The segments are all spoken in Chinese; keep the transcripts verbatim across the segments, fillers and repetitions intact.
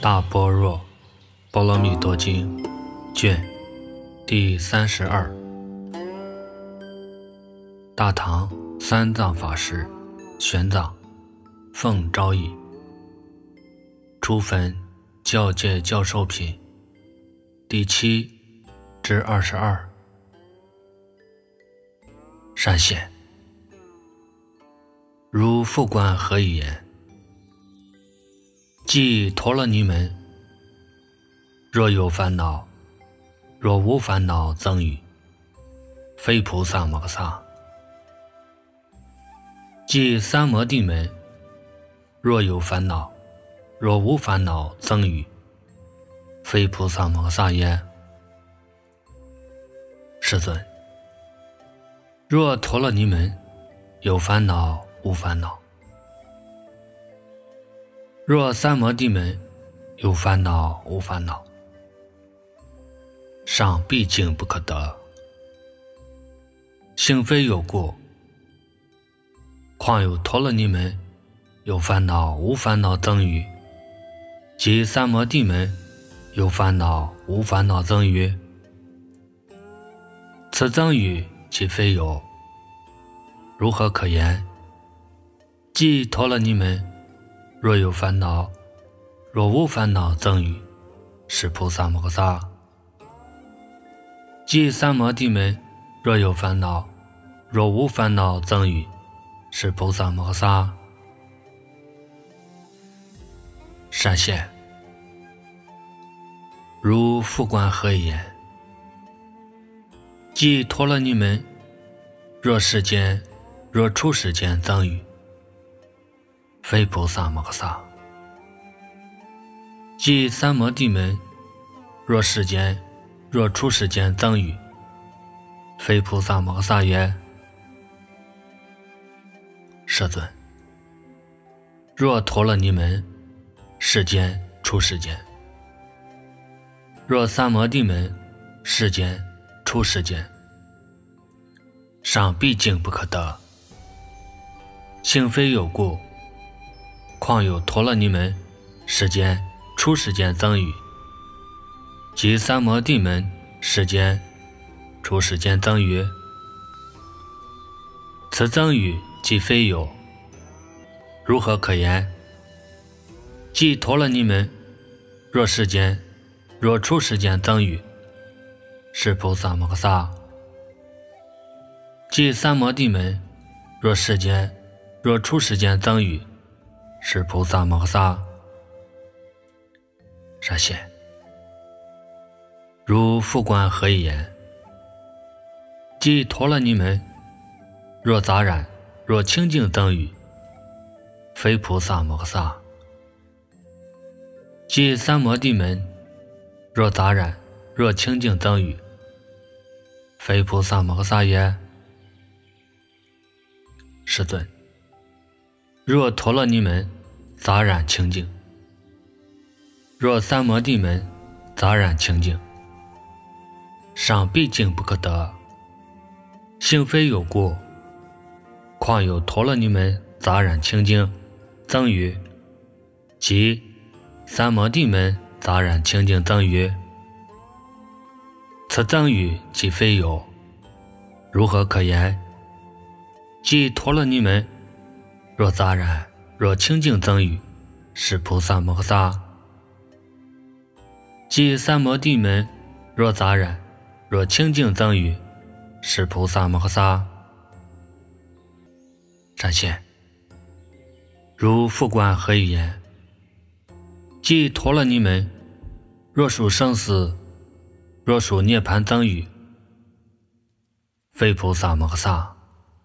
大般若波罗蜜多经卷第三十二。大唐三藏法师玄奘奉诏译，初分教戒教授品第七至二十二。善显，如复观何以言？即陀罗尼门，若有烦恼，若无烦恼增语，非菩萨摩诃萨。即三摩地门，若有烦恼，若无烦恼增语，非菩萨摩诃萨也。世尊，若陀罗尼门有烦恼无烦恼，若三摩地门有烦恼无烦恼，尚毕竟不可得，性非有故。况有陀罗尼门有烦恼无烦恼增语，即三摩地门有烦恼无烦恼增语，此增语即非有，如何可言？即陀罗尼门若有烦恼，若无烦恼增语，是菩萨摩诃萨。即三摩地门若有烦恼，若无烦恼增语，是菩萨摩诃萨。善显，如复观何以言？即陀罗尼门若世间若出世间增语，非菩萨摩诃萨。即三摩地门若世间若出世间增语，非菩萨摩诃萨也。世尊，若陀罗尼门世间出世间，若三摩地门世间出世间，尚毕竟不可得，性非有故。况有陀罗尼门世间出世间增语，即三摩地门世间出世间增语，此增语即非有，如何可言？即陀罗尼门若世间若出世间增语，是菩萨摩诃萨。即三摩地门若世间若出世间增语，是菩萨摩诃萨。善显，如复观何以言？即陀罗尼门若杂染若清净增语，非菩萨摩诃萨。即三摩地门若杂染若清净增语，非菩萨摩诃萨也。世尊，若陀罗尼门杂染清净，若三摩地门杂染清净，尚毕竟不可得，性非有故。况有陀罗尼门杂染清净增语，即三摩地门杂染清净增语，此增语即非有，如何可言？即陀罗尼门若杂染若清净增语，是菩萨摩诃萨。即三摩地门若杂染若清净增语，是菩萨摩诃萨。善显，如复观何以言？即陀罗尼门若属生死若属涅槃增语，非菩萨摩诃萨。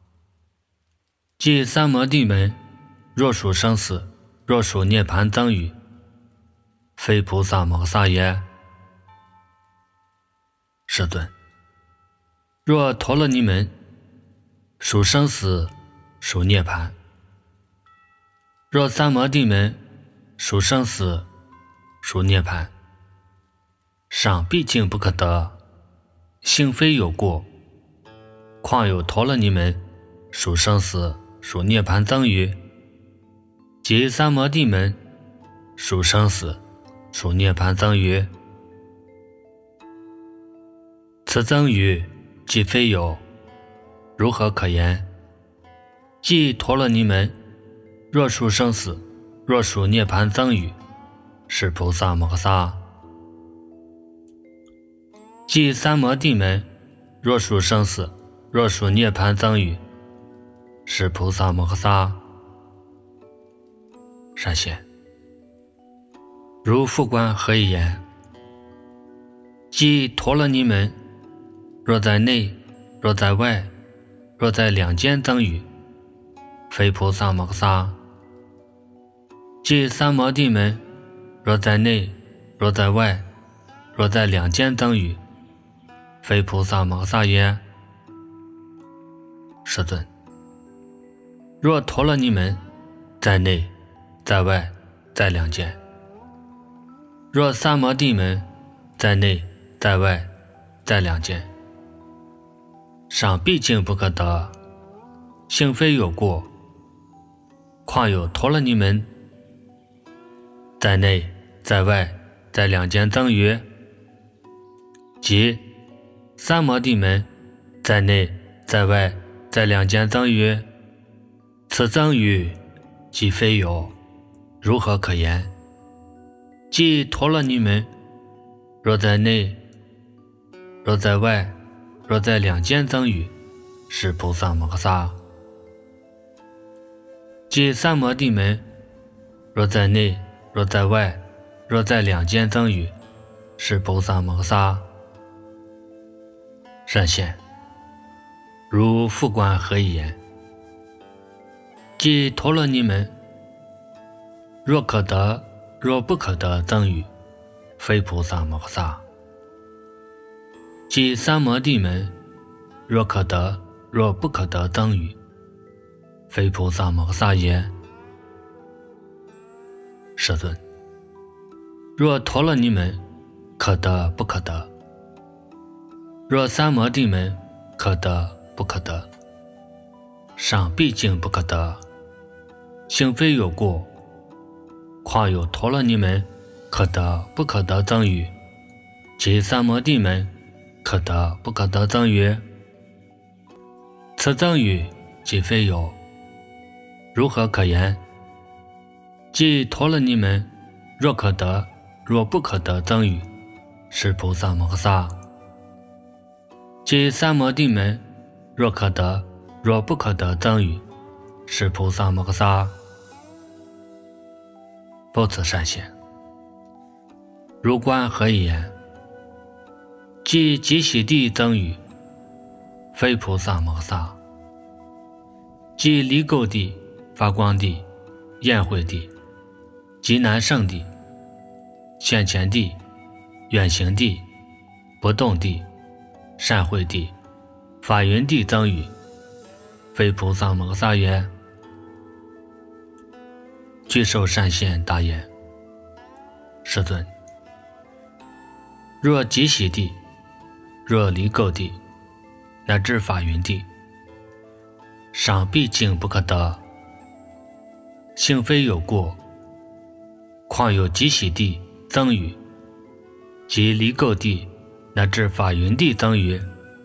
即三摩地门若属生死若属涅槃增语，非菩萨摩诃萨也。世尊，若陀罗尼门属生死属涅槃，若三摩地门属生死属涅槃，尚毕竟不可得，性非有故。况有陀罗尼门属生死属涅槃增语，即三摩地门属生死属涅槃增余。此增余既非有，如何可言？即陀罗尼门若属生死，若属涅槃增余，是菩萨摩诃萨。即三摩地门若属生死，若属涅槃增余，是菩萨摩诃萨。善显，如复观何以言？即陀罗尼门若在内，若在外，若在两间增余，非菩萨摩诃萨。即三摩地门若在内，若在外，若在两间增余，非菩萨摩诃萨也。世尊，若陀罗尼门在内，在外，在两间；若三摩地门在内，在外，在两间，尚毕竟不可得，性非有过，况有陀罗尼门在内，在外，在两间增余，即三摩地门在内，在外，在两间增余，此增余即非有，如何可言？即陀罗尼门若在内，若在外，若在两间增余，是菩萨摩诃萨。即三摩地门若在内，若在外，若在两间增余，是菩萨摩诃萨。善显，如复观何以言？即陀罗尼门若可得，若不可得增余，非菩萨摩诃萨。即三摩地门若可得，若不可得增余，非菩萨摩诃萨也。世尊，若陀罗尼门可得不可得，若三摩地门可得不可得，尚毕竟不可得，性非有过，况有陀罗尼门可得不可得增余，即三摩地门可得不可得增余，此增余即非有，如何可言？即陀罗尼门若可得，若不可得增余，是菩萨摩诃萨。即三摩地门若可得，若不可得增余，是菩萨摩诃萨。不此善显，如观何以言？即极喜地增余，非菩萨摩诃萨。即离垢地、发光地、宴会地、极难胜地、现前地、远行地、不动地、善会地、法云地增余，非菩萨摩诃萨也。具受善现大言：世尊，若极喜地，若离垢地，乃至法云地，尚毕竟不可得，性非有过，况有极喜地增余，即离垢地乃至法云地增余，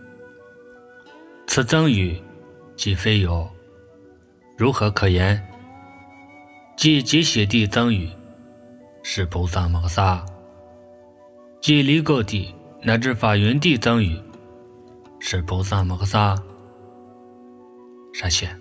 此增余即非有，如何可言？即极喜地增余，是菩萨摩诃萨；即离垢地乃至法云地增余，是菩萨摩诃萨。善显，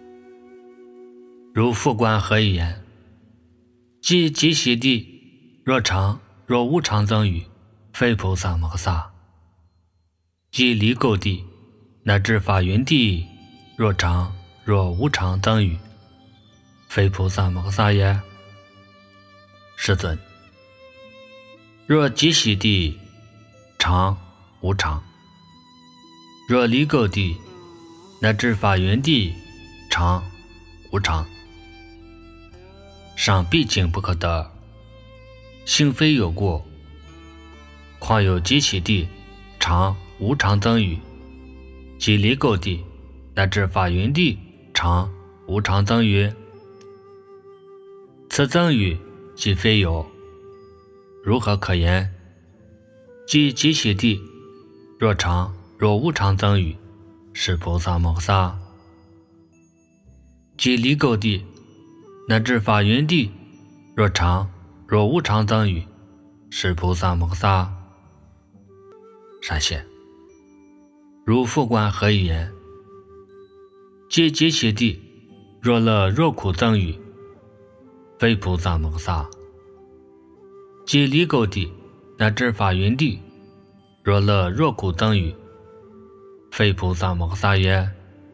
如复观何以言？即极喜地若常若无常增余，非菩萨摩诃萨；即离垢地乃至法云地若常若无常增余，非菩萨摩诃萨也。世尊，若极喜地常无常，若离垢地乃至法云地常无常，尚毕竟不可得，性非有过，况有极喜地常无常增余，即离垢地乃至法云地常无常增余，此增余即非有， 如何可言？即极喜地，若常若无常增语，是菩萨摩诃萨。即离垢地，乃至法云地，若常若无常增语，是菩萨摩诃萨。善现，如复观何以言？即极喜地，若乐若苦增语，非菩萨摩诃萨。即离垢地，乃至法云地，若乐若苦增语，非菩萨摩诃萨也。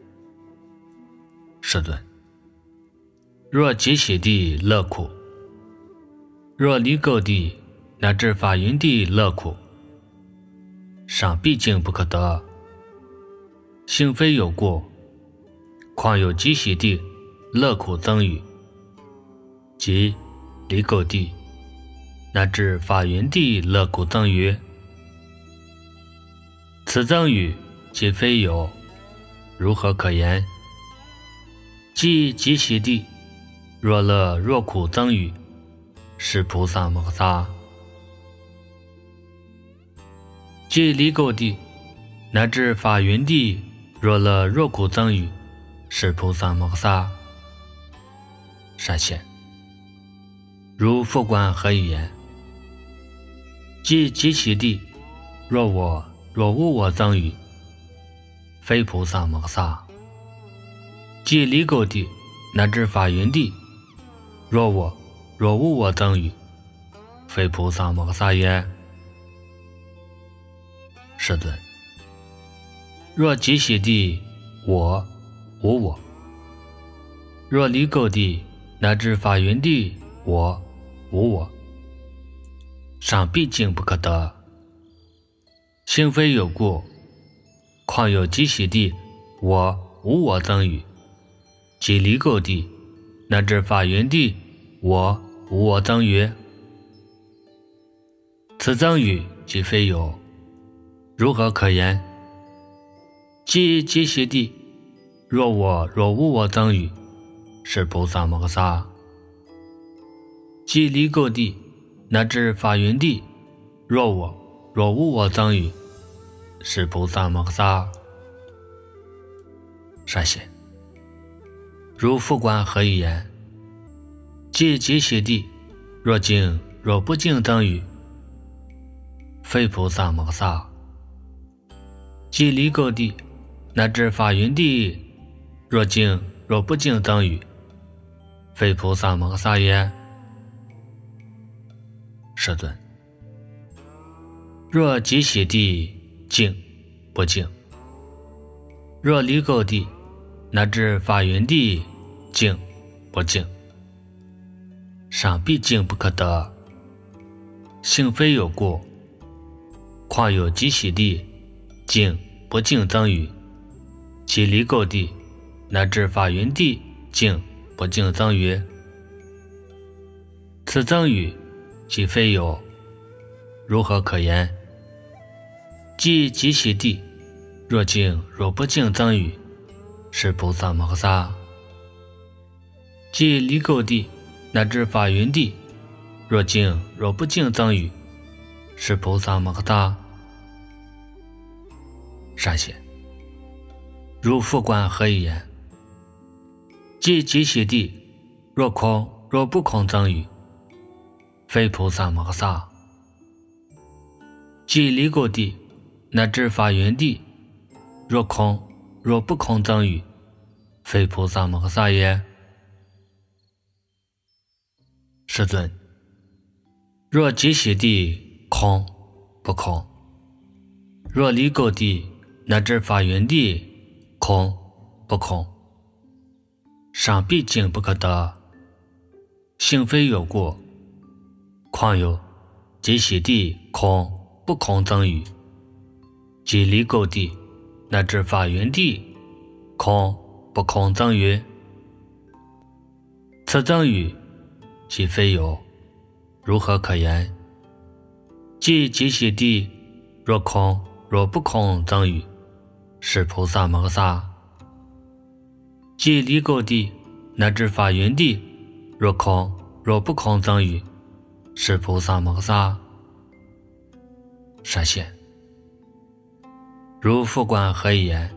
世尊，若极喜地乐苦，若离垢地乃至法云地乐苦，尚毕竟不可得。性非有过，况有极喜地乐苦增语，即离垢地乃至法云地乐苦增语，此增语即非有，如何可言？即极喜地，若乐若苦增语，是菩萨摩诃萨。即离垢地，乃至法云地，若乐若苦增语，是菩萨摩诃萨。善现，如复观何以言？即极喜地，若我若无我增语，非菩萨摩诃萨。即离垢地，乃至法云地，若我若无我增语，非菩萨摩诃萨也。世尊，若极喜地我无我，若离垢地乃至法云地我无我，尚毕竟不可得。性非有故，况有极喜地我无我增语，即离垢地乃至法云地我无我增语，此增语即非有，如何可言？即极喜地，若我若无我增语，是菩萨摩诃萨。即离垢地乃至法云地，若我若无我增语，是菩萨摩诃萨。善现，如复观何以言？即极喜地，若净若不净增语，非菩萨摩诃萨。即离垢地乃至法云地，若净若不净增语，非菩萨摩诃萨也。世尊，若极喜地净不净，若离垢地乃至法云地净不净，尚毕竟不可得。性非有过，况有极喜地净不净增语，即离垢地乃至法云地净不净增语，此增语即非有，如何可言？即极喜地，若净若不净增语，是菩萨摩诃萨。即离垢地乃至法云地，若净若不净增语，是菩萨摩诃萨。善现，如复观何以言？即极喜地，若空若不空增语，非菩萨摩诃萨。即离垢地乃至法云地，若空若不空增语，非菩萨摩诃萨也。世尊，若极喜地空不空，若离垢地乃至法云地空不空，尚毕竟不可得。性非有过，况有极喜地空不空增语，即离垢地乃至法云地空不空增语，此增语即非有，如何可言？即极喜地，若空若不空增语，是菩萨摩诃萨。即离垢地乃至法云地，若空若不空增语，是菩萨摩诃萨。 闪现。如复观何以言？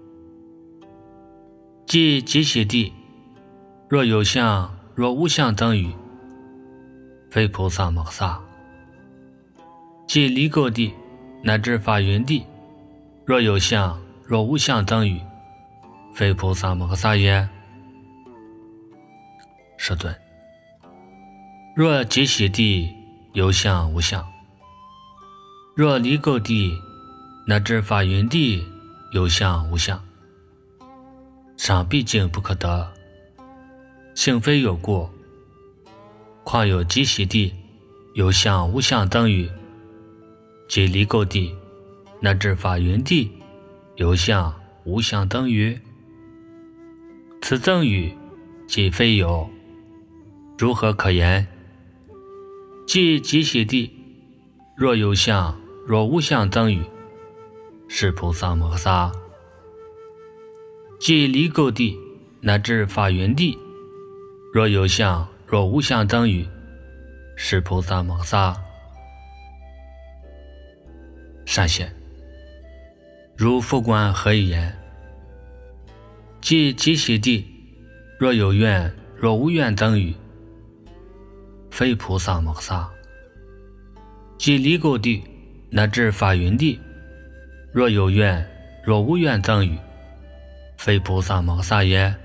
即极喜地，若有相若无相等语，非菩萨摩萨。即离垢地乃至法云地，若有相若无相等语，非菩萨摩萨也。世尊，若极喜地有相无相，若离垢地乃至法云地有相无相，尚毕竟不可得，性非有过，况有极喜地有相无相等语，即离垢地乃至法云地有相无相等语，此赠语即非有，如何可言？即极喜地若有相若无相等语，是菩萨摩萨。即离垢地乃至法云地，若有相若无相等语，是菩萨摩萨。善现，如复观何以言？即极喜地若有愿若无愿等语，非菩萨摩萨。即离垢地乃至法云地，若有愿若无愿等语，非菩萨摩萨也。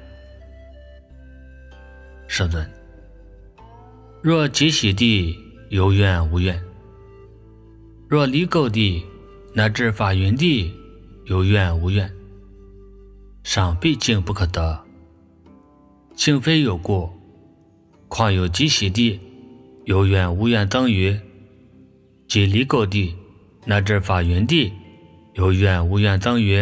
世尊，若极喜地有愿无愿，若离垢地乃至法云地有愿无愿，尚毕竟不可得，性非有过，况有极喜地有愿无愿等语，即离垢地乃至法云地有愿无愿等语，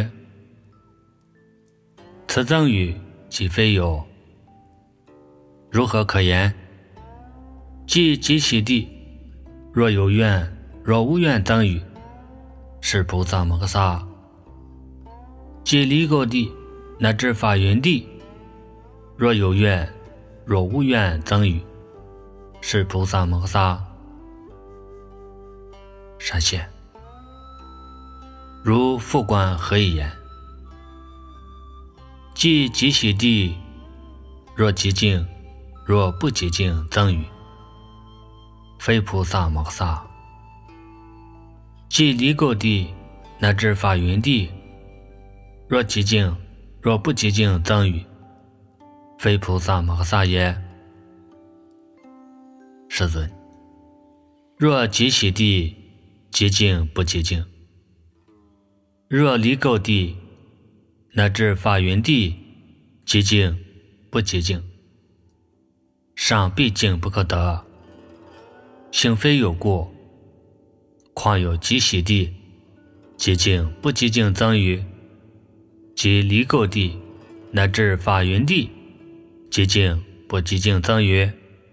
此赠语即非有，如何可言？即极喜地若有愿若无愿等语，是菩萨摩萨。即离垢地乃至法云地，若有愿若无愿等语，是菩萨摩萨。善现，如复观何以言？即极喜地若极静若不极静等语，非菩萨摩萨。即离垢地乃至法云地，若极静若不极静等语，非菩萨摩萨也。世尊，若极喜地极静不极静，若离垢地乃至法云地极静不极静，尚毕竟不可得，性非有过，况有极喜地极静不极静等语，即离垢地乃至法云地极静不极静等语，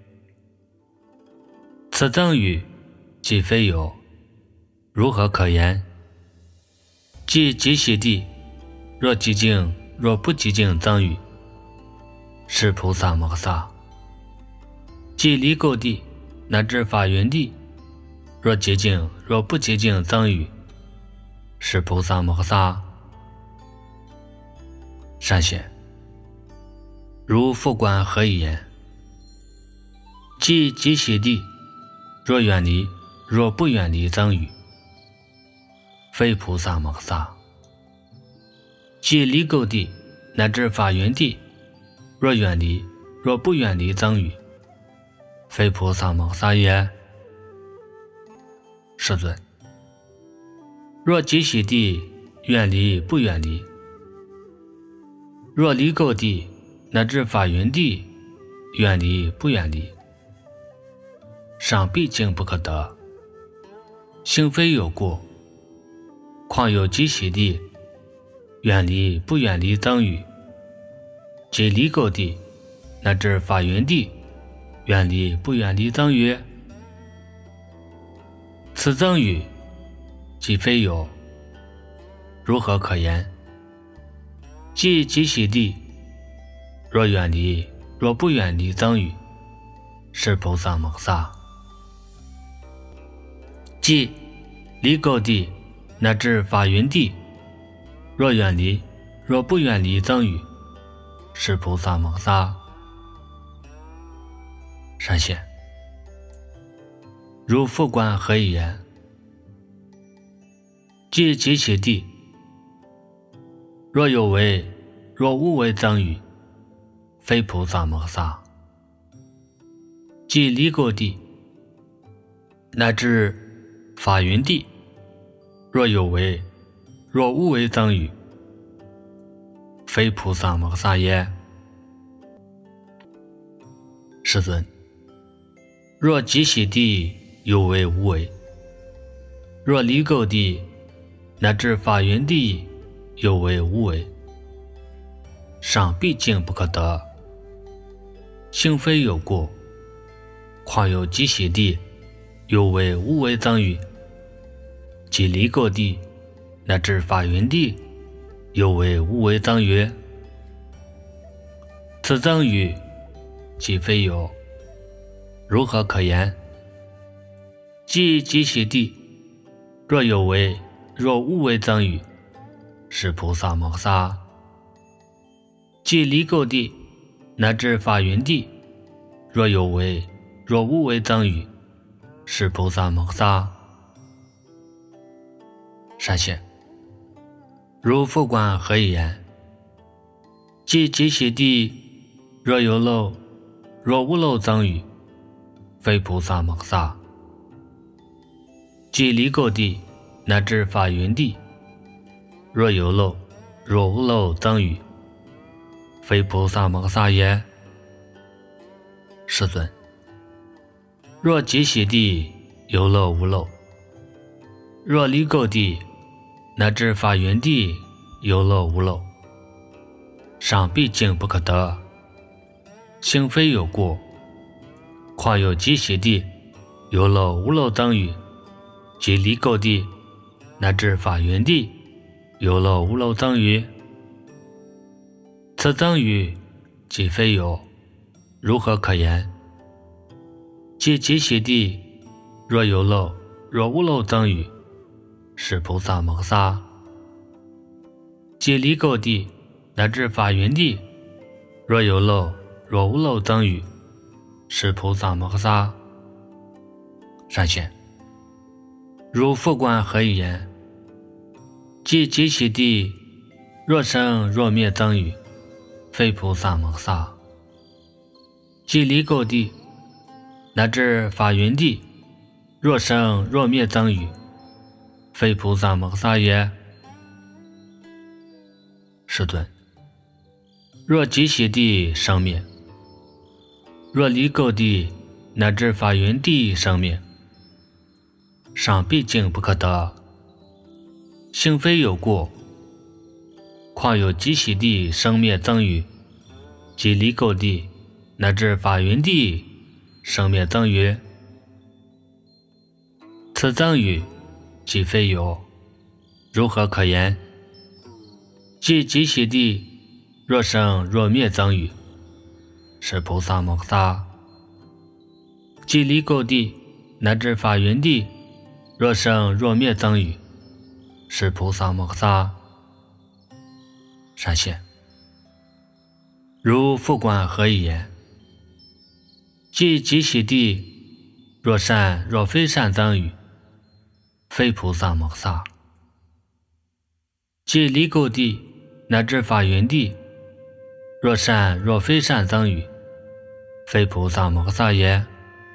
此等语即非有，如何可言？即极喜地若极静若不极静等语，是菩萨摩萨。即离垢地乃至法云地，若极静若不极静等语，是菩萨摩萨。善现，如复观何以言？即极喜地若远离若不远离等语，非菩萨摩萨。即离垢地乃至法云地，若远离若不远离等语，非菩萨摩萨也。世尊，若极喜地远离不远离，若离垢地乃至法云地远离不远离，尚毕竟不可得，性非有过，况有极喜地远离不远离等语，即离垢地乃至法云地远离不远离等语，此等语即非有，如何可言？即极喜地若远离若不远离等语，是菩萨摩萨。即离垢地乃至法云地，若远离若不远离僧侣，是菩萨摩萨。闪现如复观何以言？即极其地，若有为若无为僧侣，非菩萨摩萨。即离垢地乃至法云地，若有为若无为僧侣，非菩萨摩萨也。世尊，若极喜地有为无为，若离垢地乃至法云地有为无为，尚毕竟不可得。幸非有过，况有极喜地有为无为僧侣，即离垢地乃至法云地有为无为僧侣，此僧侣即非有，如何可言？即极喜地若有为若无为僧侣，是菩萨摩萨。即离垢地乃至法云地若有为若无为僧侣，是菩萨摩萨。闪现如复观何以言？即极喜地若有漏若无漏僧侣，非菩萨摩萨。即离垢地乃至法云地若有漏若无漏僧侣，非菩萨摩萨也。世尊，若极喜地有漏无漏，若离垢地乃至法云地有漏无漏，尚毕竟不可得。幸非有过，况有极喜地有漏无漏僧侣，即离垢地乃至法云地有漏无漏僧侣，此僧侣即非有，如何可言？即极喜地若有漏若无漏僧侣，是菩萨摩萨。即离垢地乃至法云地若有漏若无漏僧侣，是菩萨摩萨。闪现如复观何以言？即极喜地若生若灭僧侣，非菩萨摩萨。即离垢地乃至法云地若生若灭僧侣，非菩萨摩萨也。世尊，若极喜地生灭，若离垢地乃至法云地生灭，尚毕竟不可得。幸非有过，况有极喜地生灭僧侣，即离垢地乃至法云地生灭僧侣，此僧侣即非有，如何可言？即极喜地若生若灭僧侣，是菩萨摩萨。即离垢地乃至法云地若生若灭僧侣，是菩萨摩萨。闪现如复观何以言？即极喜地若善若非善僧侣，非菩萨摩萨。即离垢地乃至法云地若善若非善僧侣，非菩萨摩萨也。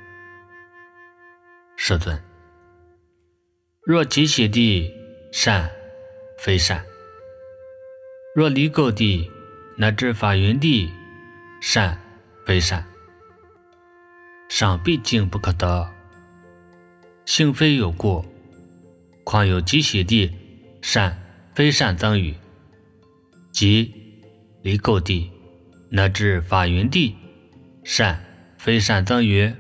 世尊，若极喜地善非善，若离垢地乃至法云地善非善，尚毕竟不可得。幸非有过，况有极喜地善非善僧侣，即离垢地乃至法云地善非善僧侣，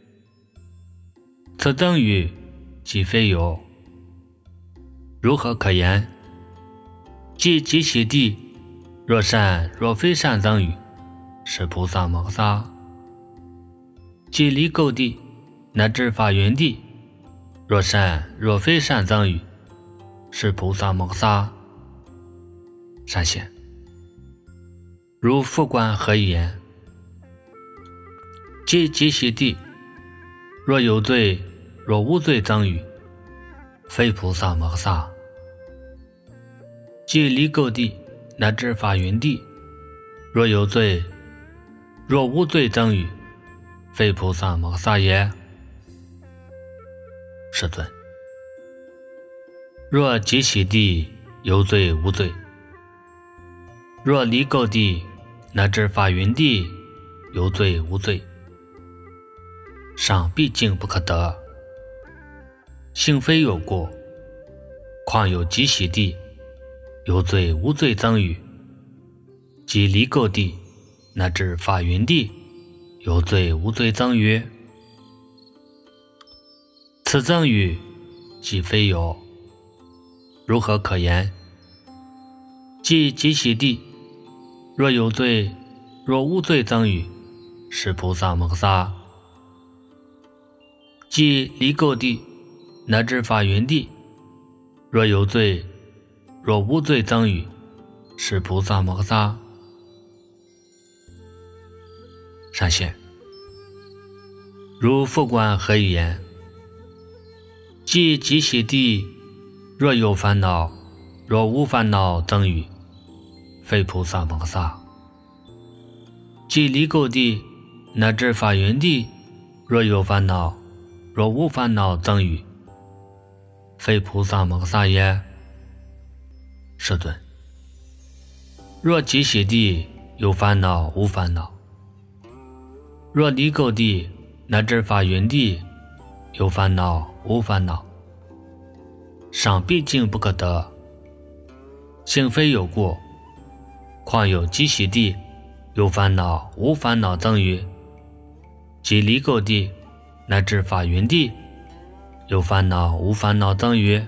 此僧侣即非有，如何可言？即极喜地若善若非善僧侣，是菩萨摩萨。即离垢地乃至法云地若善若非善增语，是菩萨摩萨。善现。如复观何以言？即即悉地，若有罪若无罪增语，非菩萨摩萨。即离垢地乃至法云地，若有罪若无罪增语，非菩萨摩萨也。世尊，若即悉地有罪无罪，若离垢地乃至法云地有罪无罪，尚毕竟不可得。性非有过，况有即悉地有罪无罪增语，即离垢地乃至法云地有罪无罪增语，此增语即非有，如何可言？即即悉地若有罪若无罪增语，是菩萨摩萨。即离垢地乃至法云地，若有罪若无罪增语，是菩萨摩萨。善现。如复观何以言？即即悉地若有烦恼若无烦恼增语，非菩萨摩萨。即离垢地乃至法云地，若有烦恼若无烦恼增语，非菩萨摩萨也。世尊，若即悉地有烦恼无烦恼，若离垢地乃至法云地有烦恼无烦恼，尚毕竟不可得。性非有过，况有即悉地有烦恼无烦恼增语，即离垢地乃至法云地有烦恼无烦恼增语，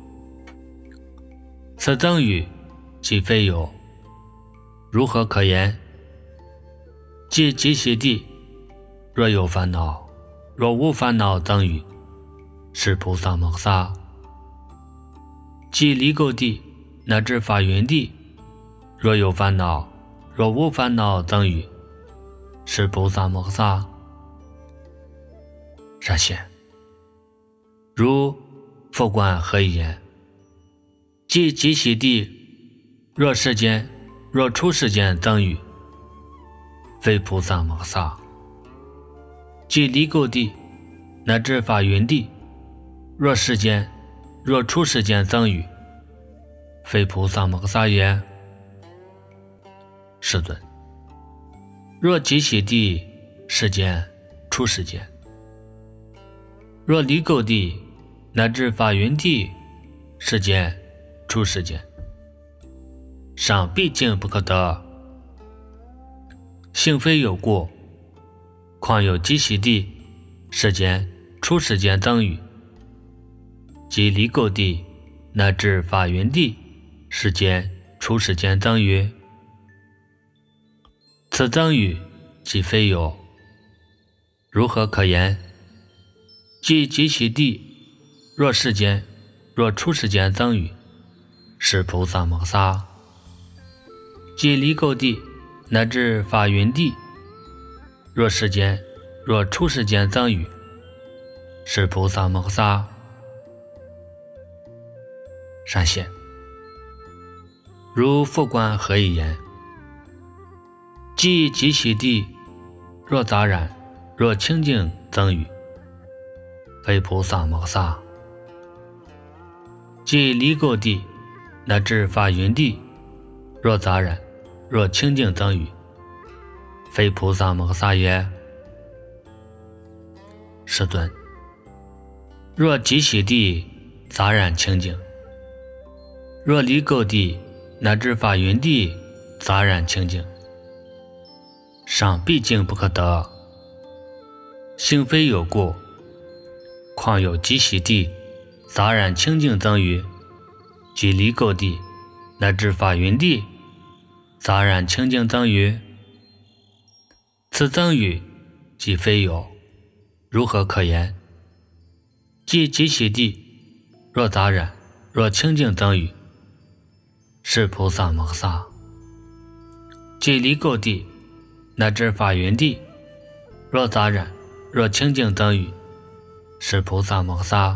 此增语即非有，如何可言？即即悉地若有烦恼若无烦恼增语，是菩萨摩萨。即离垢地乃至法云地，若有烦恼若无烦恼增语，是菩萨摩萨。善现。如复观何以言？即即悉地若世间若出世间增语，非菩萨摩萨。即离垢地乃至法云地，若世间若出世间增语，非菩萨摩萨也。世尊，若即悉地世间出世间，若离垢地乃至法云地世间出世间，尚毕竟不可得。性非有过，况有即悉地世间出世间增语，即离垢地乃至法云地世间出世间增语，此增语即非有，如何可言？即即悉地若世间若出世间增语，是菩萨摩萨。即离垢地乃至法云地，若世间若出世间增语，是菩萨摩萨。善现。如复观何以言？即即悉地若杂染若清净增语，非菩萨摩萨。即离垢地乃至法云地，若杂染若清净增语，非菩萨摩萨也。世尊，若即悉地杂染清净，若离垢地乃至法云地杂染清净，尚毕竟不可得。性非有过，况有即悉地杂染清净增语，即离垢地乃至法云地杂染清净增语，此增语即非有，如何可言？ 即极喜地，若杂染，若清净等语，是菩萨摩萨。即离垢地乃至法云地，若杂染，若清净等语，是菩萨摩萨。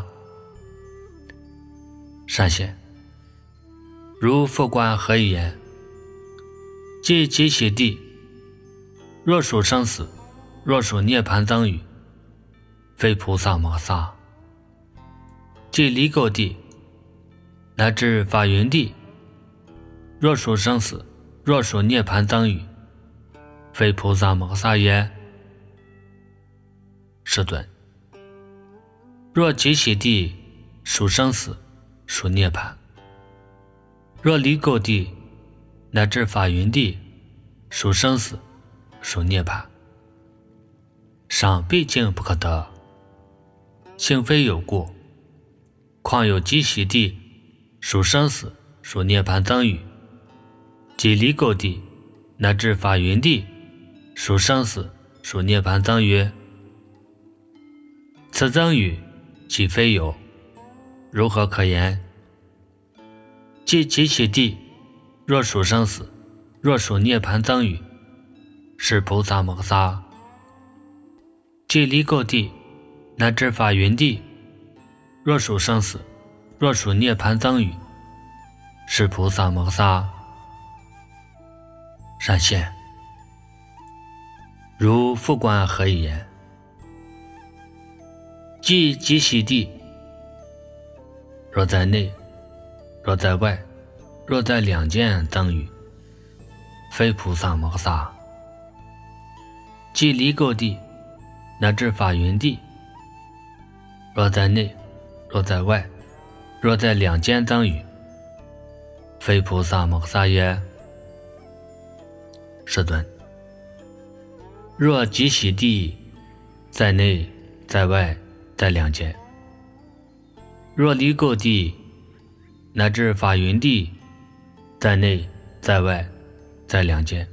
善现，如复观何以言？即极喜地，若属生死，若属涅盘增语，非菩萨摩萨。即离垢地乃至法云地，若属生死，若属涅盘增语，非菩萨摩萨也。世尊，若极喜地属生死，属涅盘；若离垢地乃至法云地属生死，属涅盘。赏毕竟不可得，性非有故，况有极喜地属生死，属涅盘增语，即离垢地乃至法云地属生死，属涅盘增语。此增语即非有，如何可言？即极喜地若属生死，若属涅盘增语，是菩萨摩萨。即离垢地乃至法云地，若属生死，若属涅盘增语，是菩萨摩萨。善现，如复观何以言？即极喜地，若在内，若在外，若在两间增语，非菩萨摩萨。即离垢地乃至法云地，若在内，若在外，若在两间增语，非菩萨摩萨也。世尊，若极喜地在内，在外，在两间；若离垢地乃至法云地在内，在外，在两间，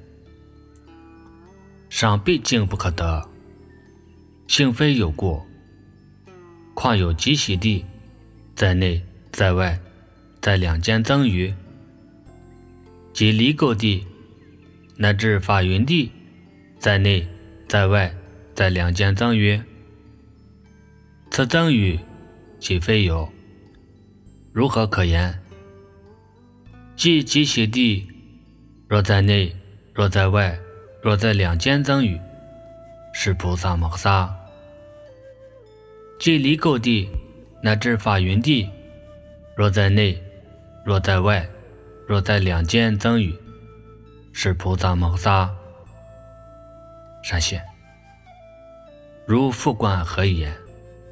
赏毕竟不可得，性非有过，况有极喜地在内，在外，在两间增语，即离垢地乃至法云地在内，在外，在两间增语。此增语即非有，如何可言？即极喜地若在内，若在外，若在两间增语，是菩萨摩萨。即离垢地乃至法云地若在内，若在外，若在两间增语，是菩萨摩萨。善现，如复观何以言？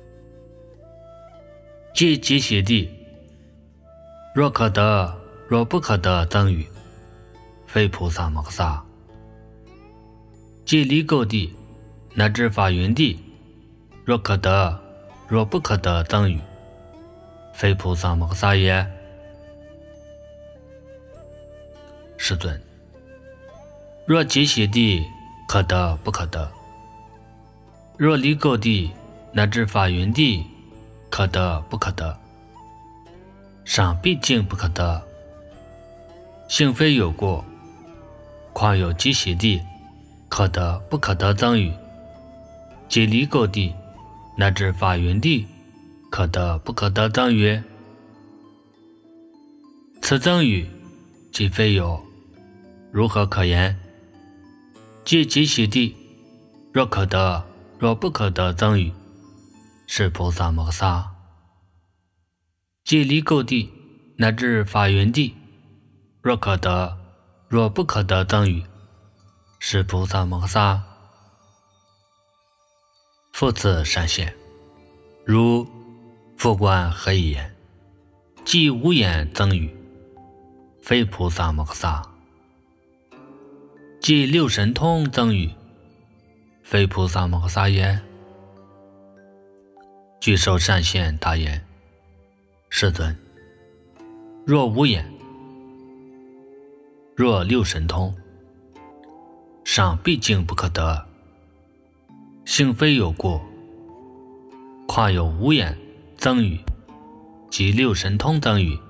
即极喜地若可得，若不可得增语，非菩萨摩萨。即离垢地乃至法云地若可得，若不可得增语，非菩萨摩萨也。世尊，若极喜地可得不可得，若离垢地乃至法云地可得不可得，赏毕竟不可得，性非有过，况有极喜地可得不可得增语，即离垢地乃至法云地可得不可得增语。此增语即非有，如何可言？即极喜地若可得，若不可得增语，是菩萨摩萨。即离垢地乃至法云地若可得，若不可得增语，是菩萨摩萨。复次善现，如复观何以言？即无眼增语，非菩萨摩萨。即六神通增语，非菩萨摩萨也。具受善现答言：世尊，若无眼，若六神通，赏毕竟不可得，性非有过，况有无眼赠与即六神通赠与。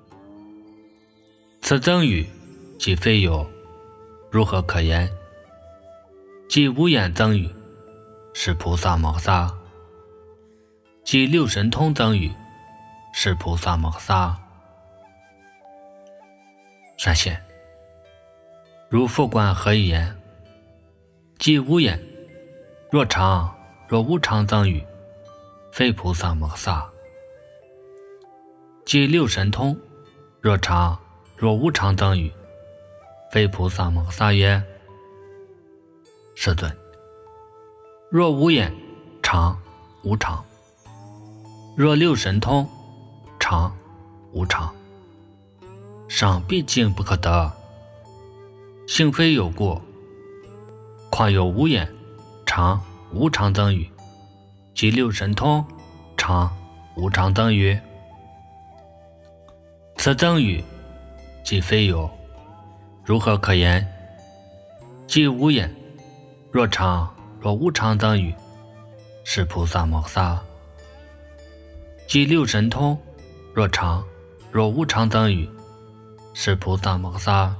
此赠与即非有，如何可言？即无眼赠与是菩萨摩萨，即六神通赠与是菩萨摩萨。善现，如复观何以言？即无眼，若常若无常赠与，非菩萨摩萨。即六神通，若常若无常赠与，非菩萨摩萨也。世尊，若无眼常无常，若六神通常无常，尚毕竟不可得，性非有过，况有无眼常无常赠与，即六神通常无常赠与。此赠与即非有，如何可言？即无眼，若常若无常赠与是菩萨摩萨。即六神通，若常若无常赠与是菩萨摩萨。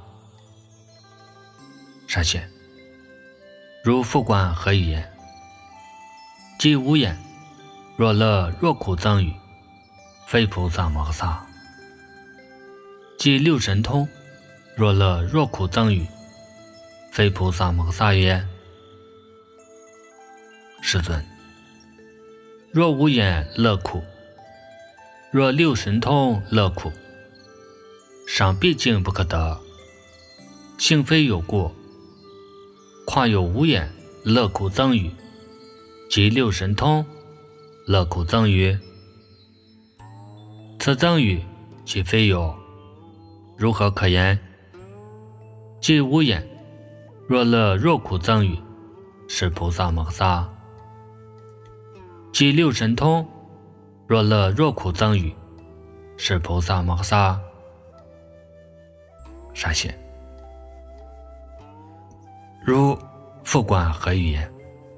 善现，如复观何以言？即无眼，若乐若苦赠与，非菩萨摩萨。即六神通，若乐若苦赠与，非菩萨摩萨也。世尊，若无眼乐苦，若六神通乐苦，尚毕竟不可得，性非有过，况有无眼乐苦赠与，即六神通乐苦赠与。此赠与即非有，如何可言？即无眼，若乐若苦赠与是菩萨摩萨。即六神通，若乐若苦赠与是菩萨摩萨。善现，如复观何以言？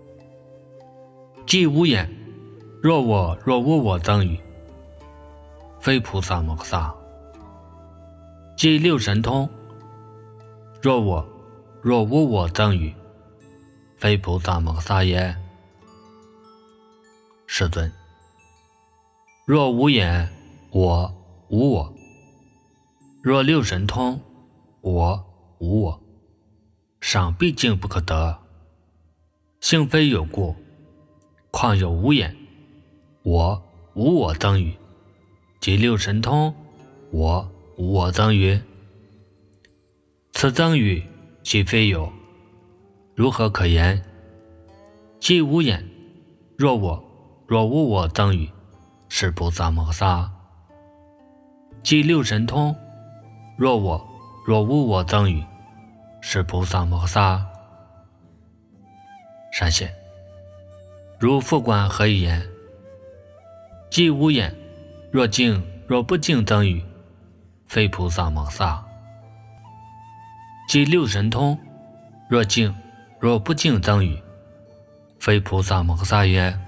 即无眼，若我若无我赠与，非菩萨摩萨。即六神通，若我若无我赠与，非菩萨摩萨也。世尊，若无眼我无我，若六神通我无我，尚毕竟不可得，性非有过，况有无眼我无我赠与，即六神通我无我赠与。此赠与即非有，如何可言？即无眼，若我若无我赠与是菩萨摩萨。即六神通，若我若无我赠与是菩萨摩萨。善现，如复观何以言？即无眼，若净若不净赠与，非菩萨摩萨。即六神通，若净若不净赠与，非菩萨摩萨也。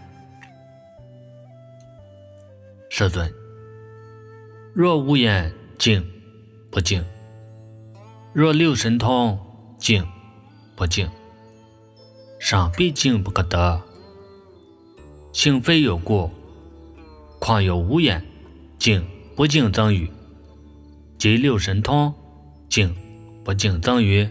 世尊，若无眼净不净，若六神通净不净，尚毕竟不可得，性非有过，况有无眼净不净赠与，即六神通净不净赠与。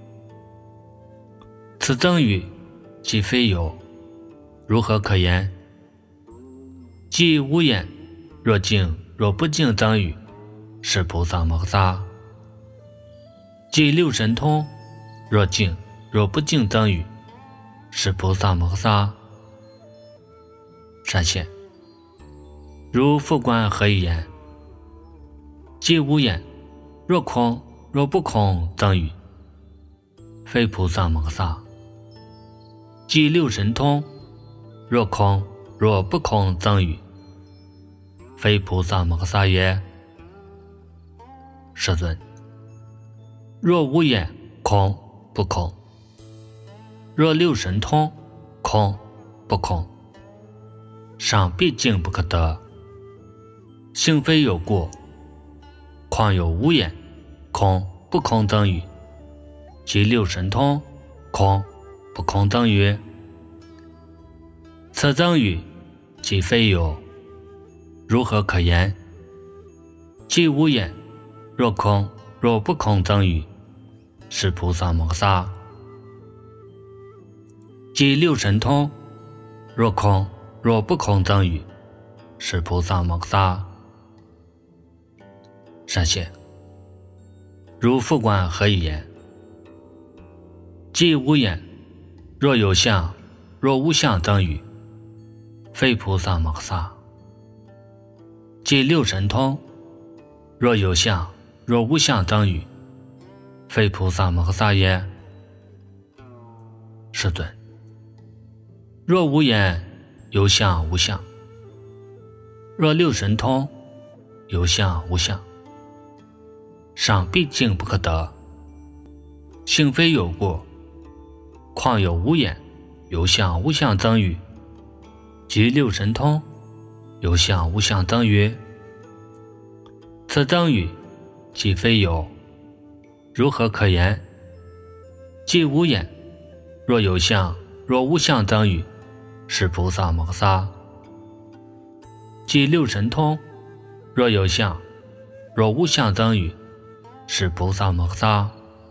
此赠与即非有，如何可言？即无眼，若净若不净赠与是菩萨摩萨。即六神通，若净若不净赠与是菩萨摩萨。善现，如复观何以言？即无眼，若空若不空赠与，非菩萨摩萨。即六神通，若空若不空赠与，非菩萨摩萨也。世尊，若无眼空不空，若六神通空不空，尚毕竟不可得， 性非有过，况有无也。空不空等于，即六神通。空不空等于，此等于即非有，如何可言？即无也。若空若不空等于，是菩萨摩萨。即六神通。若空若不空等于，是菩萨摩萨。善解。如复观何以言？即无眼。若有相若无相等于，非菩萨摩萨。即六神通。若有相若无相等于，非菩萨摩萨也。世尊。若无眼有相无相，若六神通有相无相，尚毕竟不可得。性非有过，况有无眼有相无相等于，即六神通有相无相等于，此等于即非有，如何可言？即无眼。若有相若无相等于，是菩萨摩萨。即六神通。若有相若无相等于，是菩萨摩萨。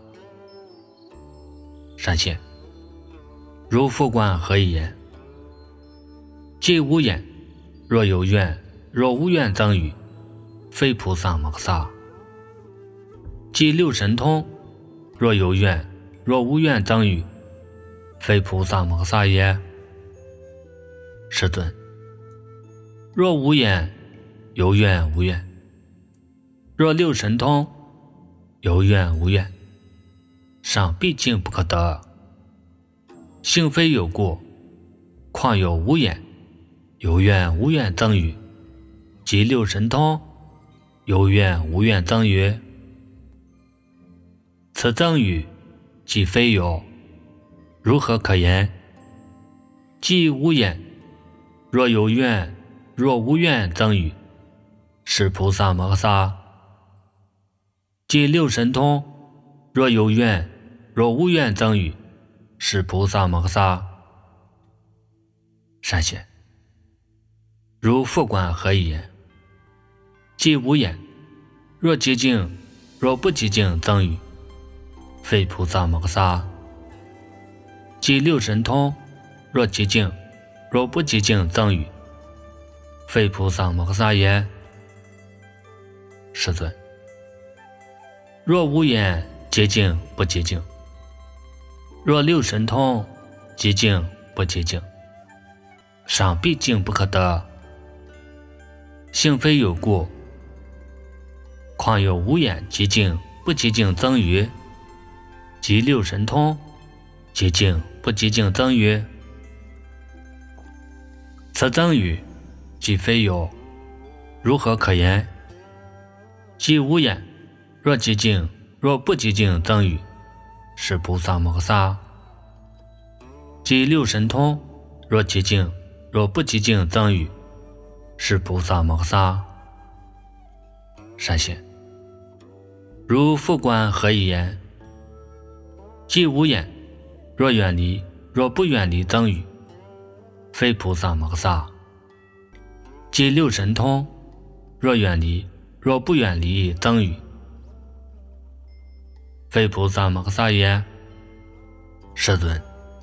善解。如复观何以言？即无眼。若有愿若无愿等于，非菩萨摩萨。即六神通。若有愿若无愿等于，非菩萨摩萨也。世尊。若无眼有愿无愿，若六神通有愿无愿，尚毕竟不可得。性非有过，况有无眼有愿无愿等于，即六神通有愿无愿等于，此等于即非有，如何可言？即无眼。若有愿若无愿等于，是菩萨摩萨。即六神通。若有愿若无愿等于，是菩萨摩萨。善解。如复观何以言？即无眼。若寂静若不寂静等于，非菩萨摩萨。即六神通。若寂静若不寂静等于，非菩萨摩萨也。世尊。若无眼寂静不寂静，若六神通寂静不寂静，尚毕竟不可得。性非有过，况有无眼寂静不寂静等于，即六神通寂静不寂静等于，此等于即非有，如何可言？即无眼。若寂静若不寂静等于，是菩萨摩萨。即六神通。若寂静若不寂静等于，是菩萨摩萨。善解。如复观何以言？即无眼。若远离若不远离等于，非菩萨摩萨。即六神通。若远离若不远离等于，非菩萨摩萨也。世尊。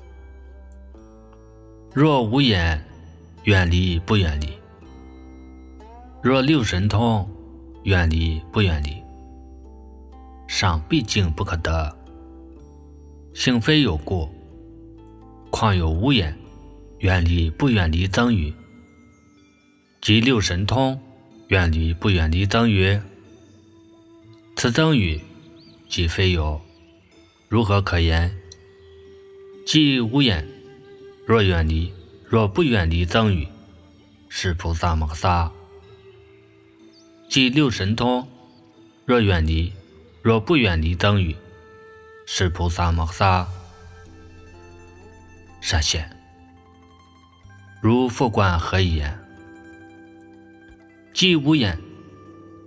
若无眼远离不远离，若六神通远离不远离，尚毕竟不可得。性非有过，况有无眼远离不远离等于，即六神通远离不远离等于，此等于即非有，如何可言？即无眼。若远离若不远离等于，是菩萨摩萨。即六神通。若远离若不远离等于，是菩萨摩萨。善解。如复观何以言？即无眼。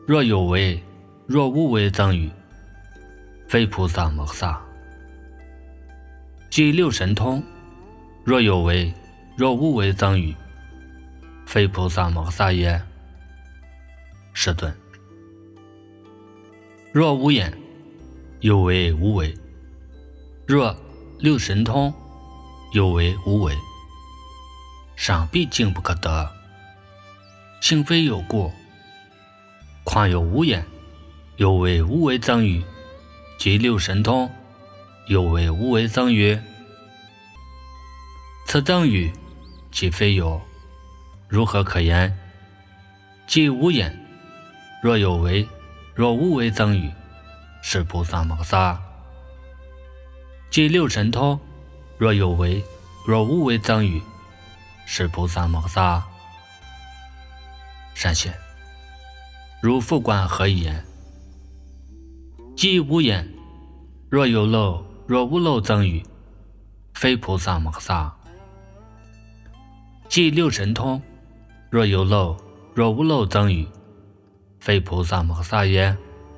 若有为，若无为增语，非菩萨摩诃萨。即六神通，若有为，若无为增语，非菩萨摩诃萨也。世尊，若无眼，有为无为；若六神通，有为无为。赏毕竟不可得，性非有过，况有无眼，有为无为增语，即六神通，有为无为增语。此增语即非有，如何可言？即无眼，若有为，若无为增语，是菩萨摩诃萨。即六神通，若有为，若无为增语，是菩萨摩诃萨。善贤，如复观何以言？即无眼，若有漏，若无漏增语，非菩萨摩诃萨。即六神通，若有漏，若无漏增语，非菩萨摩诃萨也。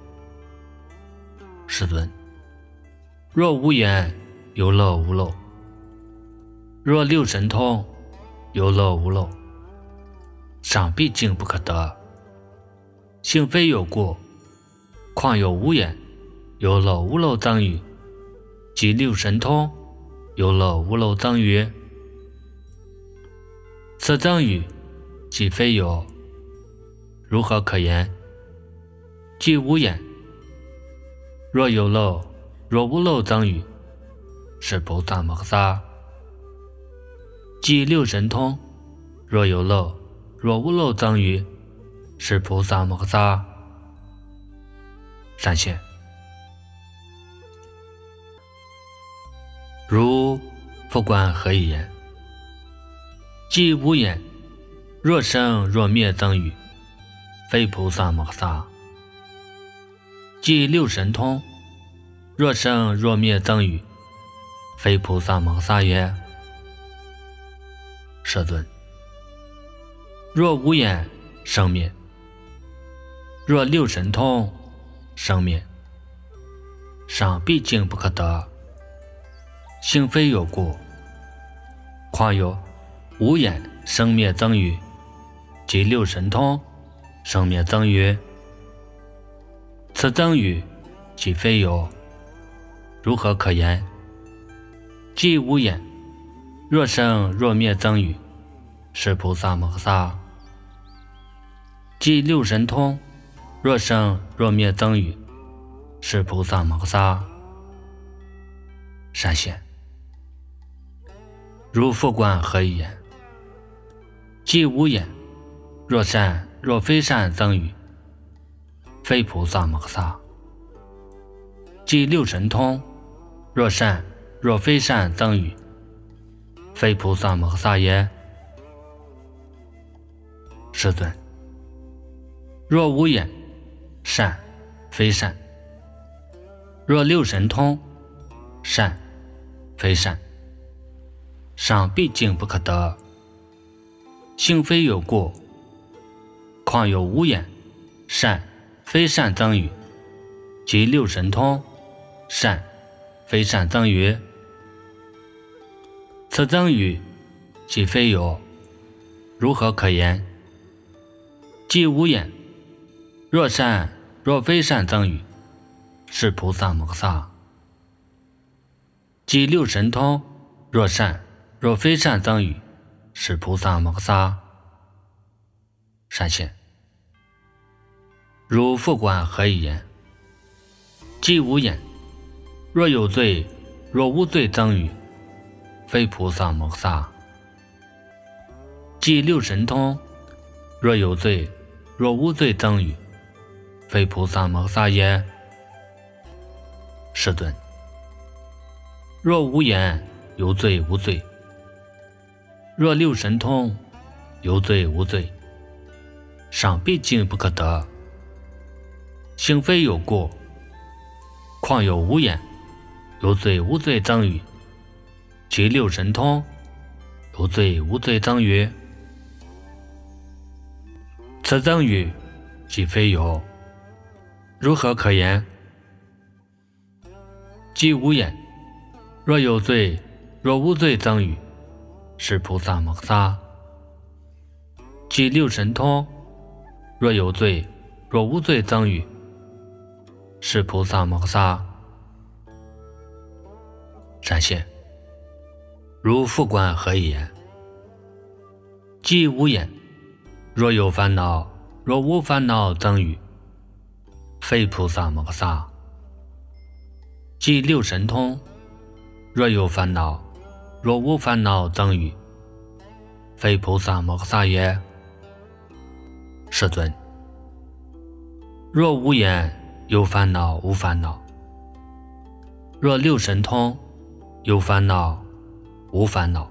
世尊，若无眼，有漏无漏；若六神通，有漏无漏。赏毕竟不可得，性非有过，况有无眼，有漏无漏增语，即六神通，有漏无漏增语。此增语即非有，如何可言？即无眼，若有漏，若无漏增语，是菩萨摩诃萨。即六神通，若有漏，若无漏增语，是菩萨摩诃萨。善贤，如复观何以言？即无眼，若生若灭增语，非菩萨摩诃萨。即六神通，若生若灭增语，非菩萨摩诃萨也。世尊，若无眼生灭，若六神通生灭，赏毕竟不可得，性非有过，况有无眼生灭增语，即六神通生灭增语。此增语即非有，如何可言？即无眼，若生若灭增语，是菩萨摩诃萨。即六神通，若生若灭增语，是菩萨摩诃萨。善贤，如复观何以言？即无眼，若善若非善增语，非菩萨摩诃萨。即六神通，若善若非善增语，非菩萨摩诃萨也。世尊，若无眼，善非善；若六神通，善非善。赏毕竟不可得，性非有过，况有无眼，善非善增语，即六神通，善非善增语。此增语即非有，如何可言？即无眼，若善若非善增语，是菩萨摩诃萨。即六神通，若善若非善增语，是菩萨摩诃萨。善贤，如复观何以言？即无眼，若有罪若无罪增语，非菩萨摩诃萨。即六神通，若有罪若无罪增语，非菩萨摩诃萨也。世尊，若无眼，有罪无罪；若六神通，有罪无罪。赏毕竟不可得，性非有过，况有无眼，有罪无罪增语，即六神通，有罪无罪增语。此增语即非有， 如何可言？即无眼，若有罪，若无罪增语，是菩萨摩萨。即六神通，若有罪，若无罪增语，是菩萨摩萨。闪现，如复观何以言？即无眼，若有烦恼，若无烦恼增语，非菩萨摩萨。即六神通，若有烦恼，若无烦恼增语，非菩萨摩萨也。世尊，若无眼有烦恼无烦恼，若六神通有烦恼无烦恼，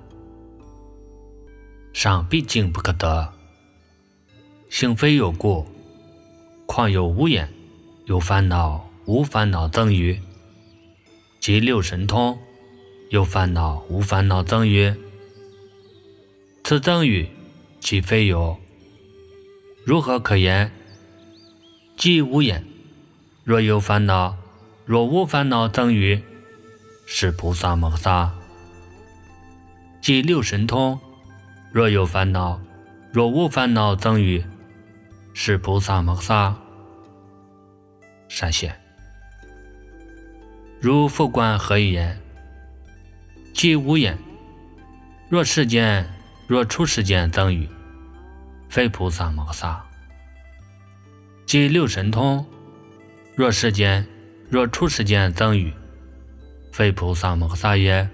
尚毕竟不可得。性非有故，况有无眼有烦恼无烦恼增语，即六神通有烦恼无烦恼增语，此增语即非有，如何可言？即无眼，若有烦恼，若无烦恼增语，是菩萨摩萨。即六神通，若有烦恼，若无烦恼增语，是菩萨摩萨。闪现，如复观何以言？即无眼，若世间，若出世间增语，非菩萨摩萨。即六神通，若世间，若出世间增语，非菩萨摩萨也。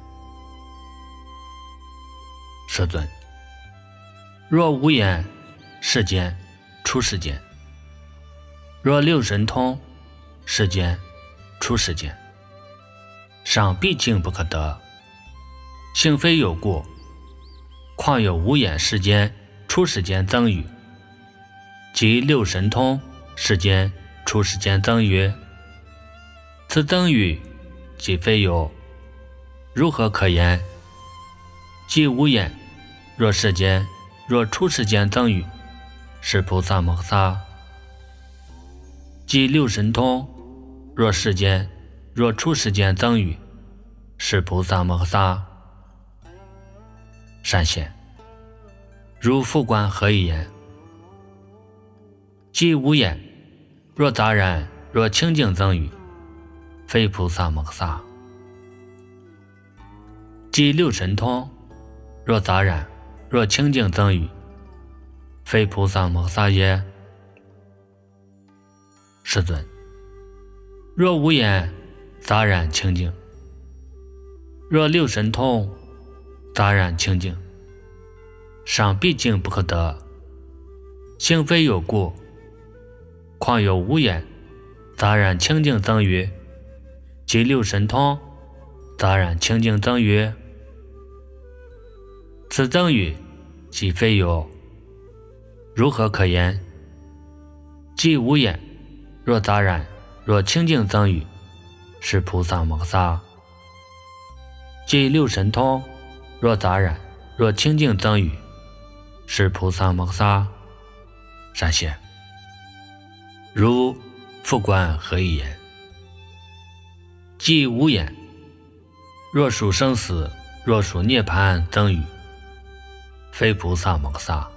世尊，若无眼，世间，出世间；若六神通，世间，出世间，尚毕竟不可得。性非有故，况有无眼世间，出世间增语，即六神通，世间，出世间增语，此增语即非有，如何可言？即无眼，若世间，若出世间增语，是菩萨摩萨。即六神通，若世间，若出世间增语，是菩萨摩萨。闪现，如复观何以言？即无眼，若杂染，若清净增语，非菩萨摩萨。即六神通，若杂染，若清净增语，非菩萨摩萨也。世尊，若无眼，杂染清净；若六神通，杂染清净，尚毕竟不可得。性非有故，况有无眼，杂染清净增语，即六神通，杂染清净增语，此增语即非有，如何可言？即无眼，若杂染，若清净增语，是菩萨摩萨。即六神通，若杂染，若清净增语，是菩萨摩萨。闪现，如复观何以言？即无眼，若属生死，若属涅槃增语，非菩萨摩萨。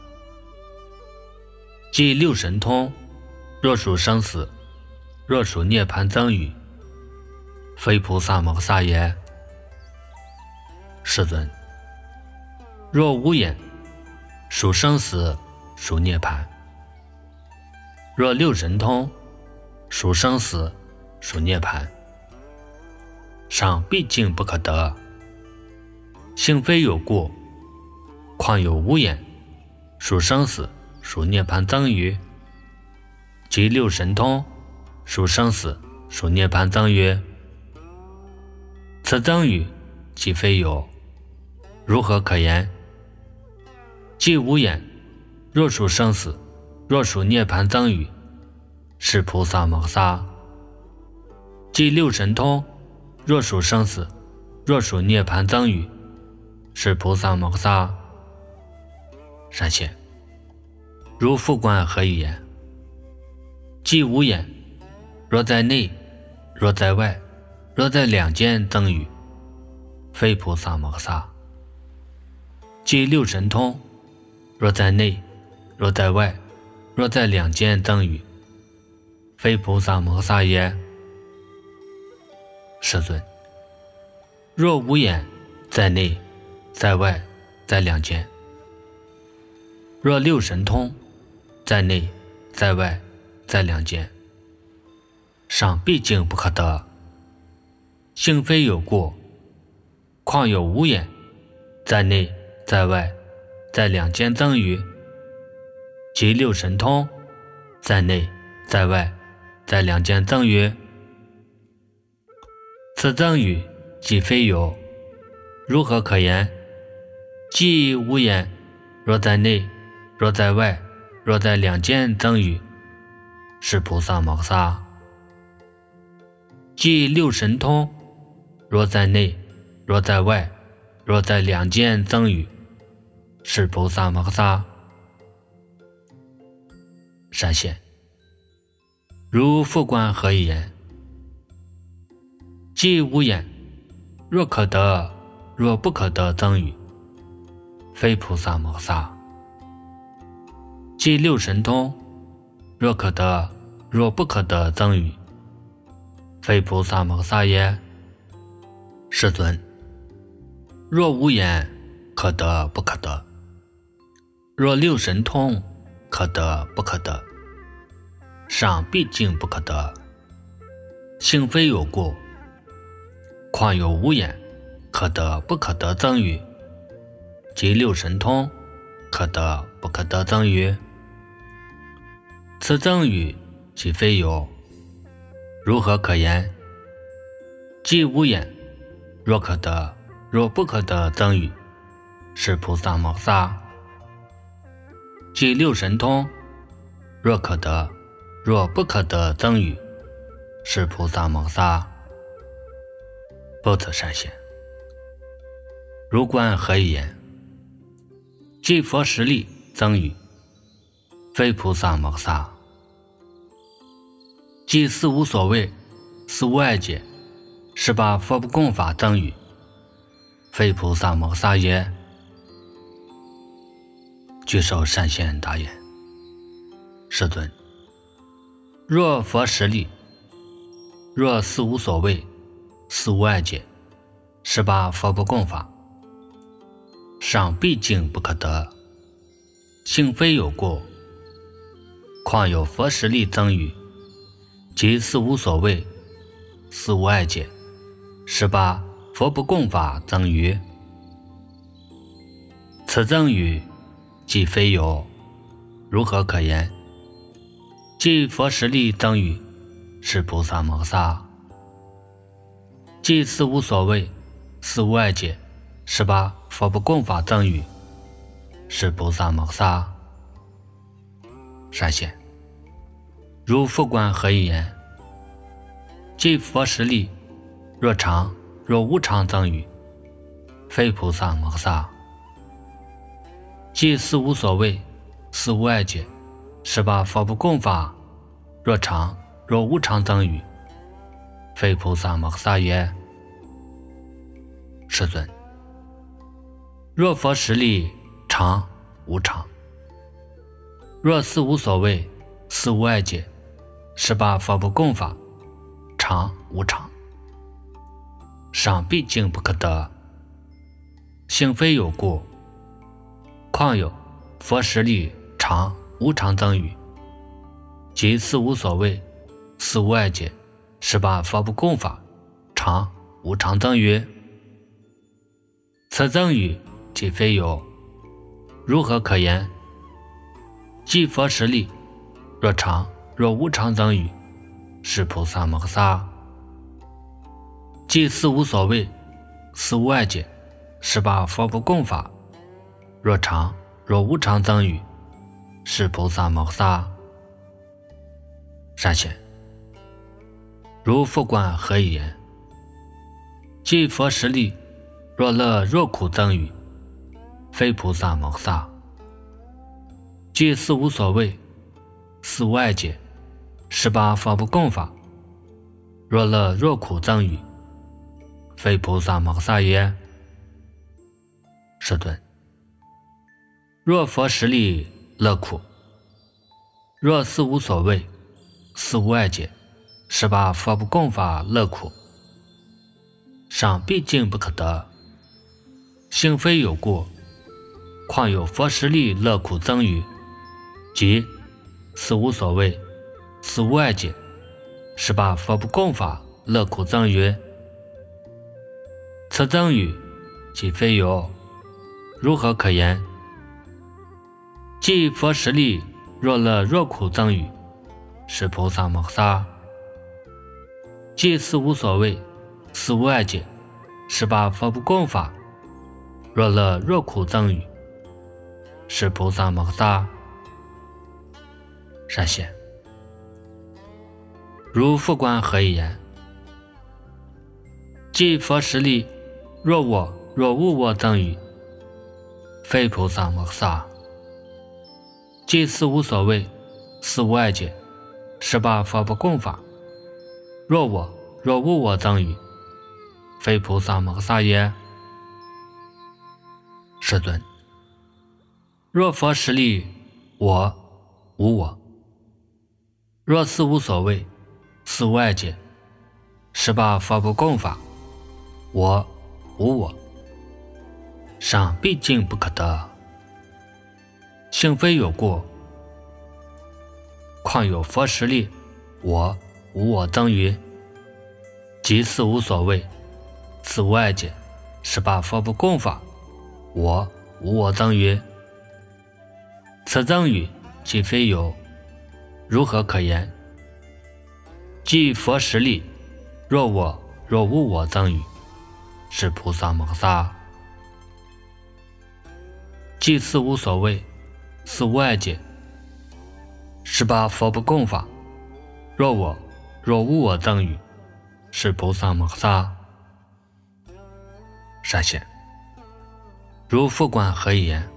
即六神通，若属生死，若属涅槃增语，非菩萨摩萨也。世尊，若无眼，属生死，属涅槃；若六神通，属生死，属涅槃，尚毕竟不可得。性非有故，况有无眼，属生死，属涅槃增语，即六神通，属生死，属涅槃增语，此增语即非有，如何可言？即无眼，若属生死，若属涅槃增语，是菩萨摩萨。即六神通，若属生死，若属涅槃增语，是菩萨摩萨。闪现，如复观何以言？即无眼， 若在内，若在外，若在两间增语，非菩萨摩诃萨。即六神通，若在内，若在外，若在两间增语，非菩萨摩诃萨也。世尊，若无眼，在内，在外，在两间；若六神通，在内，在外，在两间，尚毕竟不可得。性非有过，况有无眼，在内，在外，在两间增语，即六神通，在内，在外，在两间增语。此增语即非有，如何可言？即无眼，若在内，若在外，若在两间增语，是菩萨摩诃萨。即六神通，若在内，若在外，若在两间增语，是菩萨摩诃萨。善现，如复观何以言？即无眼，若可得，若不可得增语，非菩萨摩诃萨。即六神通，若可得，若不可得增语，非菩萨摩诃萨也。世尊，若无眼，可得不可得；若六神通，可得不可得，尚毕竟不可得。性非有过，况有无眼，可得不可得增语，即六神通，可得不可得增语。此增语即非有，如何可言？即无眼，若可得，若不可得增语，是菩萨摩诃萨。即六神通，若可得，若不可得增语，是菩萨摩诃萨。不此善现，如观何以言？即佛实力增语，非菩萨摩诃萨。即四无所谓，四无碍解，十八佛不共法增语，非菩萨摩诃萨也。具受善现答言：世尊，若佛实力，若四无所谓，四无碍解，十八佛不共法，尚毕竟不可得。性非有过，况有佛实力增语，即四无所谓，四无碍解，十八佛不共法增语。此增语即非有，如何可言？即佛实力增语，是菩萨摩诃萨。即四无所谓，四无碍解，十八佛不共法增语，是菩萨摩诃萨。善现，如复观何以言？即佛实力，若常若无常增语，非菩萨摩诃萨。即四无所谓，四无碍解，十八佛不共法，若常若无常增语，非菩萨摩诃萨也。世尊，若佛实力常无常，若四无所谓，四无碍解，十八佛不共法，常无常，尚毕竟不可得。性非有过，况有佛实力常无常增语，即四无所谓，四无碍解，十八佛不共法，常无常增语。此增语即非有，如何可言？即佛实力，若常若无常增语，是菩萨摩诃萨。即四无所谓，四无碍解，十八佛不共法，若常若无常增语，是菩萨摩诃萨。善现，如复观何以言？即佛实力，若乐若苦增语，非菩萨摩诃萨。即四无所谓，四无碍解，十八佛不共法， 若乐若苦增语，非菩萨摩诃萨也。是顿。若佛实力乐苦，若四无所谓，四无碍解，十八佛不共法乐苦，上毕竟不可得，性非有故，况有佛实力乐苦增语，即四无所谓，四无碍解，十八佛不共法乐苦增语。此增语即非有，如何可言？即佛实力若乐若苦增语，是菩萨摩诃萨；即四无所谓，四无碍解，十八佛不共法若乐若苦增语，是菩萨摩诃萨。善显，如复观何以言？即佛实力若我若无我增语，非菩萨摩诃萨；即四无所谓，四无碍解，十八佛不共法若我若无我增语，非菩萨摩诃萨也。世尊，若佛实力我无我，若四无所谓，四无碍解，十八佛不共法我无我，上毕竟不可得，性非有故，况有佛实力我无我增语，即四无所谓，四无碍解，十八佛不共法我无我增语。此增语即非有，如何可言？即佛实力若我若无我增语，是菩萨摩诃萨；即四无所谓，四无碍解，十八佛不共法若我若无我增语，是菩萨摩诃萨。善显，如复观何以言？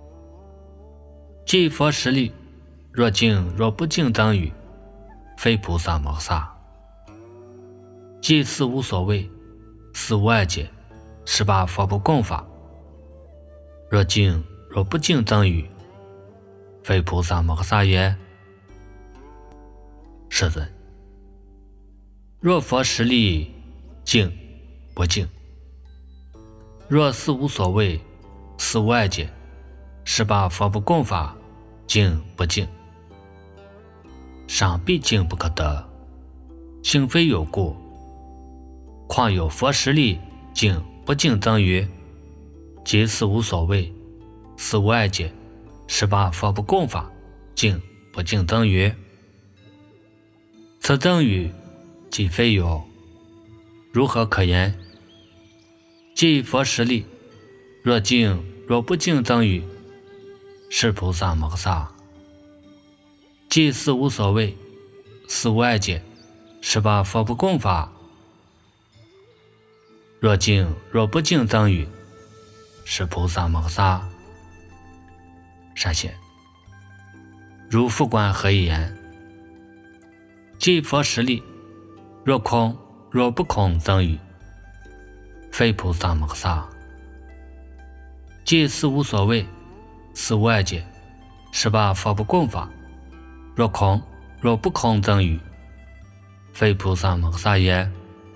即佛实力若净若不净增语，非菩萨摩诃萨；即四无所谓，四无碍解，十八佛不共法若净若不净增语，非菩萨摩诃萨也。世尊，若佛实力净不净，若四无所谓，四无碍解，十八佛不共法净不净，上毕竟不可得，性非有故，况有佛实力净不净增语，即四无所谓，四无碍解，十八佛不共法净不净增语。此增语即非有，如何可言？即佛实力若净若不净增语，是菩萨摩诃萨；即四无所谓，四无碍解，十八佛不共法若净若不净增语，是菩萨摩诃萨。善显，如复观何以言？即佛实力若空若不空增语，非菩萨摩诃萨；即四无所谓，四无碍解，十八佛不共法若空若不空增语，非菩萨摩诃萨也。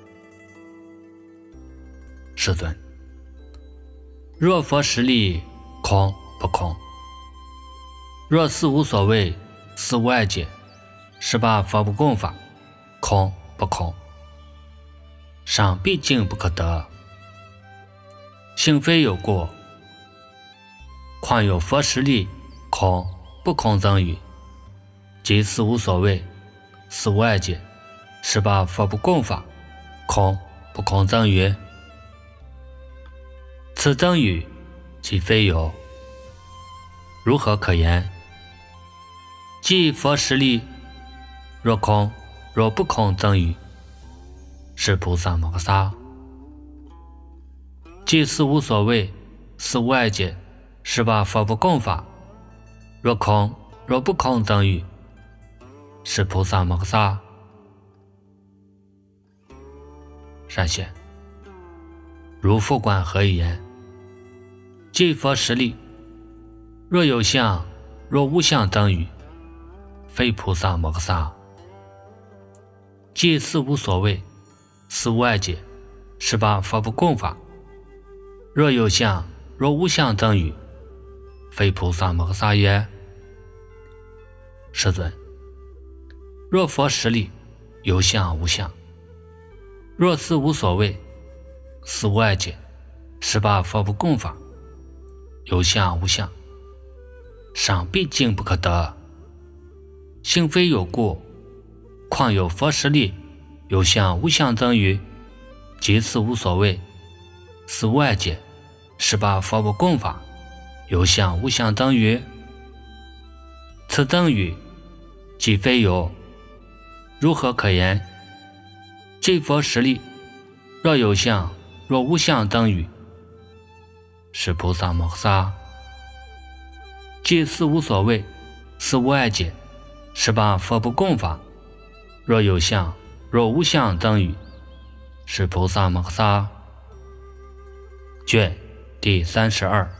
世尊，若佛实力空不空，若四无所谓，四无碍解，十八佛不共法空不空，上毕竟不可得，性非有故，况有佛实力空不空增语，即四无所谓，四无碍解，十八佛不共法空不空增语。此增语即非有，如何可言？即佛实力若空若不空增语，是菩萨摩诃萨；即四无所谓，四无碍解，十八佛不共法若空若不空增语，是菩萨摩诃萨。 善现。如复观何以言？即佛实力，若有相，若无相等语，非菩萨摩诃萨。即四无所谓，四无碍解，十八佛不共法。若有相，若无相等语，非菩萨摩诃萨也。世尊，若佛实力，有相无相，若四无所谓，四无碍解，十八佛不共法，有相无相，尚毕竟不可得。性非有故，况有佛实力，有相无相等语，即四无所谓，四无碍解，十八佛不共法，有相无相等语。此等语即非有，如何可言？即佛实力，若有相，若无相等语，是菩萨摩诃萨。即四无所谓，四无碍解，十八佛不共法，若有相，若无相等语，是菩萨摩诃萨。卷第三十二。